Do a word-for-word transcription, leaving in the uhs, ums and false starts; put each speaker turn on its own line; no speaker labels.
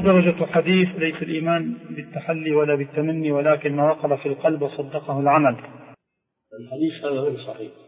درجة حديث ليس الإيمان بالتحلي ولا بالتمني ولكن ما وقر في القلب وصدقه العمل.
الحديث هذا غير صحيح.